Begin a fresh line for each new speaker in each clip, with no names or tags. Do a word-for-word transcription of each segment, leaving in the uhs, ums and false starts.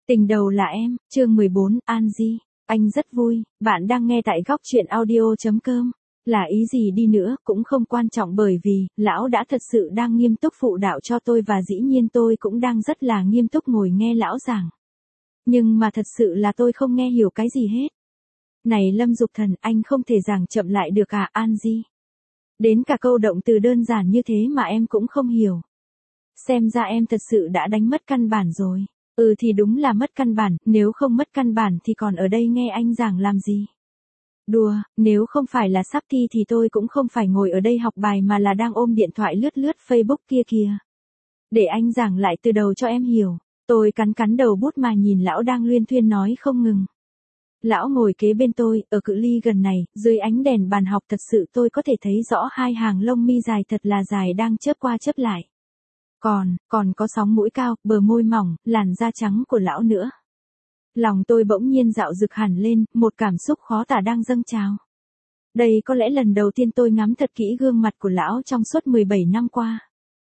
Tình đầu là em, chương mười bốn, Angie. Anh rất vui, bạn đang nghe tại góc truyện audio chấm com. Là ý gì đi nữa, cũng không quan trọng bởi vì, lão đã thật sự đang nghiêm túc phụ đạo cho tôi và dĩ nhiên tôi cũng đang rất là nghiêm túc ngồi nghe lão giảng. Nhưng mà thật sự là tôi không nghe hiểu cái gì hết. Này Lâm Dục Thần, anh không thể giảng chậm lại được à, Angie? Đến cả câu động từ đơn giản như thế mà em cũng không hiểu. Xem ra em thật sự đã đánh mất căn bản rồi. Ừ thì đúng là mất căn bản, nếu không mất căn bản thì còn ở đây nghe anh giảng làm gì? Đùa, nếu không phải là sắp thi thì tôi cũng không phải ngồi ở đây học bài mà là đang ôm điện thoại lướt lướt Facebook kia kìa. Để anh giảng lại từ đầu cho em hiểu. Tôi cắn cắn đầu bút mà nhìn lão đang luyên thuyên nói không ngừng. Lão ngồi kế bên tôi, ở cự ly gần này, dưới ánh đèn bàn học thật sự tôi có thể thấy rõ hai hàng lông mi dài thật là dài đang chớp qua chớp lại. Còn, còn có sóng mũi cao, bờ môi mỏng, làn da trắng của lão nữa. Lòng tôi bỗng nhiên dạo dực hẳn lên, một cảm xúc khó tả đang dâng trào. Đây có lẽ lần đầu tiên tôi ngắm thật kỹ gương mặt của lão trong suốt mười bảy năm qua.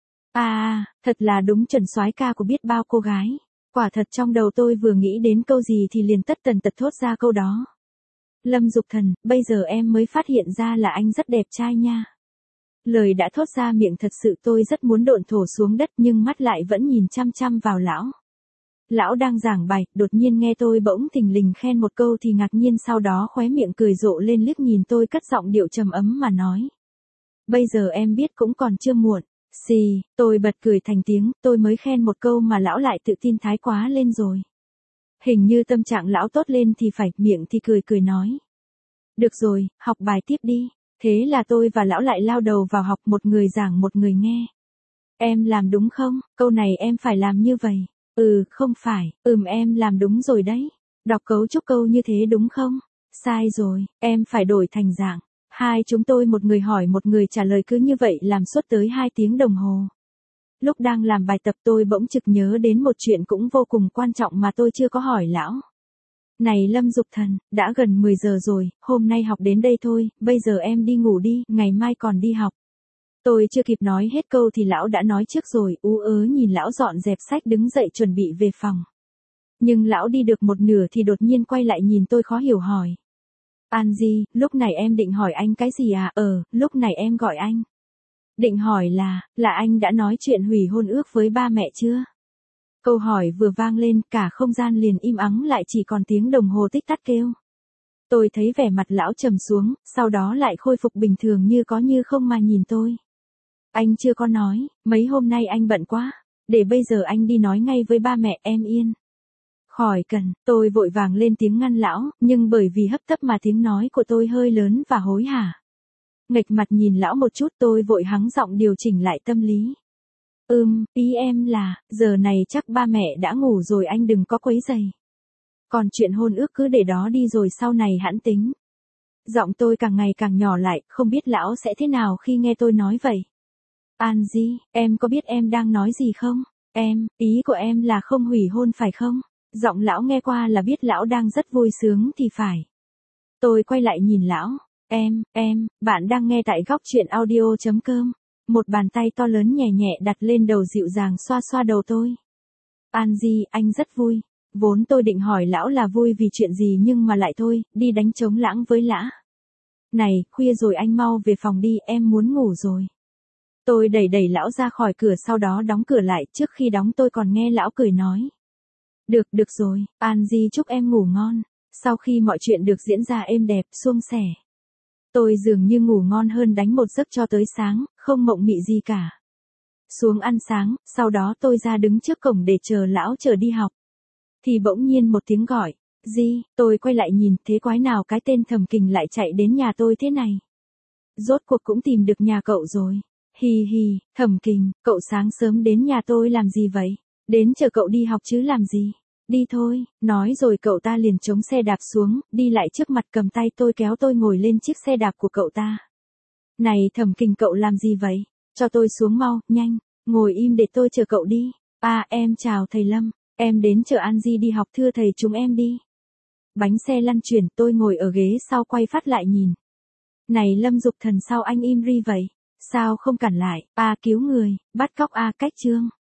À, thật là đúng chuẩn soái ca của biết bao cô gái. Quả thật trong đầu tôi vừa nghĩ đến câu gì thì liền tất tần tật thốt ra câu đó. Lâm Dục Thần, bây giờ em mới phát hiện ra là anh rất đẹp trai nha. Lời đã thốt ra miệng thật sự tôi rất muốn độn thổ xuống đất nhưng mắt lại vẫn nhìn chăm chăm vào lão. Lão đang giảng bài, đột nhiên nghe tôi bỗng thình lình khen một câu thì ngạc nhiên sau đó khóe miệng cười rộ lên liếc nhìn tôi cất giọng điệu trầm ấm mà nói. Bây giờ em biết cũng còn chưa muộn. Xì, tôi bật cười thành tiếng, tôi mới khen một câu mà lão lại tự tin thái quá lên rồi. Hình như tâm trạng lão tốt lên thì phải, miệng thì cười cười nói. Được rồi, học bài tiếp đi. Thế là tôi và lão lại lao đầu vào học, một người giảng một người nghe. Em làm đúng không? Câu này em phải làm như vậy. Ừ, không phải, ừm em làm đúng rồi đấy. Đọc cấu trúc câu như thế đúng không? Sai rồi, em phải đổi thành dạng. Hai chúng tôi một người hỏi một người trả lời cứ như vậy làm suốt tới hai tiếng đồng hồ. Lúc đang làm bài tập tôi bỗng trực nhớ đến một chuyện cũng vô cùng quan trọng mà tôi chưa có hỏi lão. Này Lâm Dục Thần, đã gần mười giờ rồi, hôm nay học đến đây thôi, bây giờ em đi ngủ đi, ngày mai còn đi học. Tôi chưa kịp nói hết câu thì lão đã nói trước rồi, ú ớ nhìn lão dọn dẹp sách đứng dậy chuẩn bị về phòng. Nhưng lão đi được một nửa thì đột nhiên quay lại nhìn tôi khó hiểu hỏi. Angie, lúc này em định hỏi anh cái gì à? Ờ, lúc này em gọi anh. Định hỏi là, là anh đã nói chuyện hủy hôn ước với ba mẹ chưa? Câu hỏi vừa vang lên, cả không gian liền im ắng lại chỉ còn tiếng đồng hồ tích tắc kêu. Tôi thấy vẻ mặt lão trầm xuống, sau đó lại khôi phục bình thường như có như không mà nhìn tôi. Anh chưa có nói, mấy hôm nay anh bận quá, để bây giờ anh đi nói ngay với ba mẹ em yên. Khỏi cần, tôi vội vàng lên tiếng ngăn lão, nhưng bởi vì hấp tấp mà tiếng nói của tôi hơi lớn và hối hả. Nghệch mặt nhìn lão một chút tôi vội hắng giọng điều chỉnh lại tâm lý. Ừm, ý em là, giờ này chắc ba mẹ đã ngủ rồi anh đừng có quấy rầy. Còn chuyện hôn ước cứ để đó đi rồi sau này hẵng tính. Giọng tôi càng ngày càng nhỏ lại, không biết lão sẽ thế nào khi nghe tôi nói vậy. Angie, em có biết em đang nói gì không? Em, ý của em là không hủy hôn phải không? Giọng lão nghe qua là biết lão đang rất vui sướng thì phải. Tôi quay lại nhìn lão. Em, em, bạn đang nghe tại góc truyện audio chấm com. Một bàn tay to lớn nhẹ nhẹ đặt lên đầu dịu dàng xoa xoa đầu tôi. Angie, anh rất vui. Vốn tôi định hỏi lão là vui vì chuyện gì nhưng mà lại thôi, đi đánh trống lãng với lã. Này, khuya rồi anh mau về phòng đi, em muốn ngủ rồi. Tôi đẩy đẩy lão ra khỏi cửa sau đó đóng cửa lại, trước khi đóng tôi còn nghe lão cười nói. Được, được rồi, Angie chúc em ngủ ngon. Sau khi mọi chuyện được diễn ra êm đẹp, suôn sẻ. Tôi dường như ngủ ngon hơn đánh một giấc cho tới sáng, không mộng mị gì cả. Xuống ăn sáng, sau đó tôi ra đứng trước cổng để chờ lão chờ đi học. Thì bỗng nhiên một tiếng gọi, Di, tôi quay lại nhìn, thế quái nào cái tên Thẩm Kình lại chạy đến nhà tôi thế này. Rốt cuộc cũng tìm được nhà cậu rồi. Hi hi, Thẩm Kình, cậu sáng sớm đến nhà tôi làm gì vậy? Đến chờ cậu đi học chứ làm gì? Đi thôi, nói rồi cậu ta liền chống xe đạp xuống, đi lại trước mặt cầm tay tôi kéo tôi ngồi lên chiếc xe đạp của cậu ta. Này Thẩm Kình cậu làm gì vậy? Cho tôi xuống mau, nhanh, ngồi im để tôi chờ cậu đi. À em chào thầy Lâm, em đến chờ Angie đi học thưa thầy chúng em đi. Bánh xe lăn chuyển tôi ngồi ở ghế sau quay phát lại nhìn. Này Lâm Dục Thần sao anh im ri vậy? Sao không cản lại? À cứu người, bắt cóc à cách chương.